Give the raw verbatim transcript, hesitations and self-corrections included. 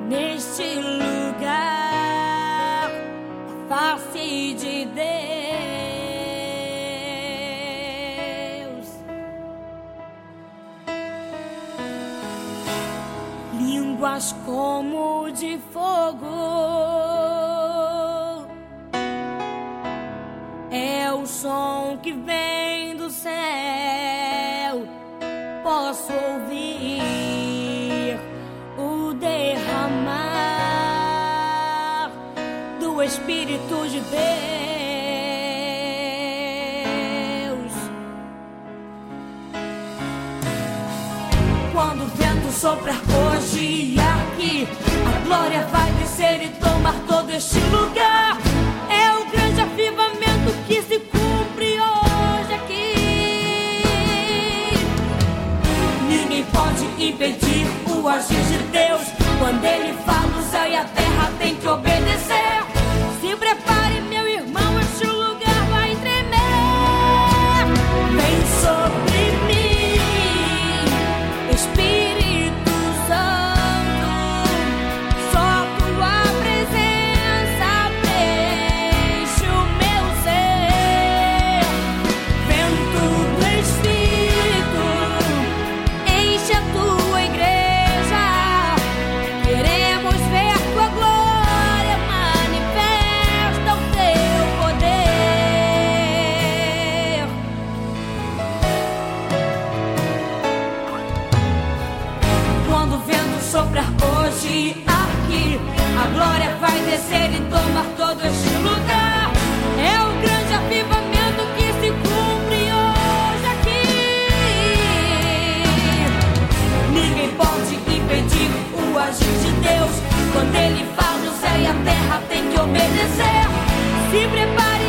neste lugar, a face de Deus. Línguas como de fogo, é o som que vem do céu. Posso ouvir o derramar do Espírito de Deus. Quando o vento soprar hoje e aqui, a glória vai descer e tomar todo este lugar. É o grande avivamento que se cumpre hoje aqui. Ninguém pode impedir o agir de Deus. Quando Ele fala, o céu e a terra tem que obedecer. Se prepare, meu irmão, este lugar vai tremer. Vem sobre mim, Espírito Santo, só tua presença preenche o meu ser. Vento do Espírito, enche a tua igreja. Queremos ver tua glória, manifesta o teu poder. Quando o vento soprar hoje aqui, a glória vai descer e tomar todo este lugar. É o grande avivamento que se cumpre hoje aqui. Ninguém pode impedir o agir de Deus. Quando Ele fala, o céu e a terra tem que obedecer. Se prepare,